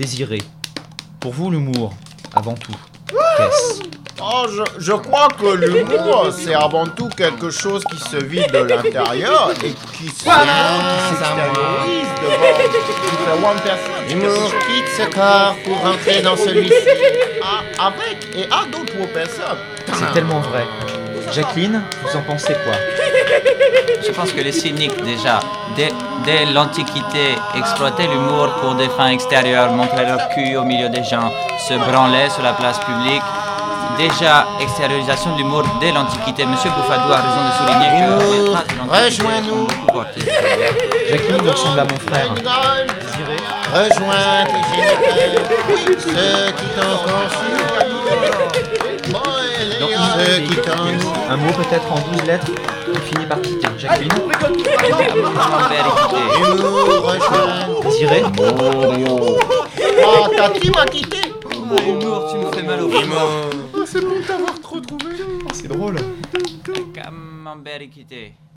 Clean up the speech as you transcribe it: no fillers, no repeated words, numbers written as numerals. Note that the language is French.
Désiré, pour vous l'humour, avant tout, qu'est-ce ? Oh, je crois que l'humour, c'est avant tout quelque chose qui se vit de l'intérieur et qui s'extériorise devant différentes personnes. L'humour quitte ce corps pour rentrer dans celui-ci. Avec et à d'autres personnes. C'est tellement vrai. Jacqueline, vous en pensez quoi ? Je pense que les cyniques, déjà, dès l'Antiquité, exploitaient l'humour pour des fins extérieures, montraient leur cul au milieu des gens, se branlaient sur la place publique. Déjà, extériorisation de l'humour dès l'Antiquité. Monsieur Bouffadou a raison de souligner que... Humour, rejoins-nous. Jacqueline vous ressemble à mon frère. Désiré. Rejoins tes géniteurs, ceux qui t'ont conçu, ceux qui t'ont... Un mot peut-être en 12 lettres qui finit par quitter. Jacqueline, Humour, rejoins. Désiré, Ah, ta team m'a quitté. Humour, tu me fais mal au Humour. C'est bon de t'avoir retrouvé. c'est drôle. Camembert quitté.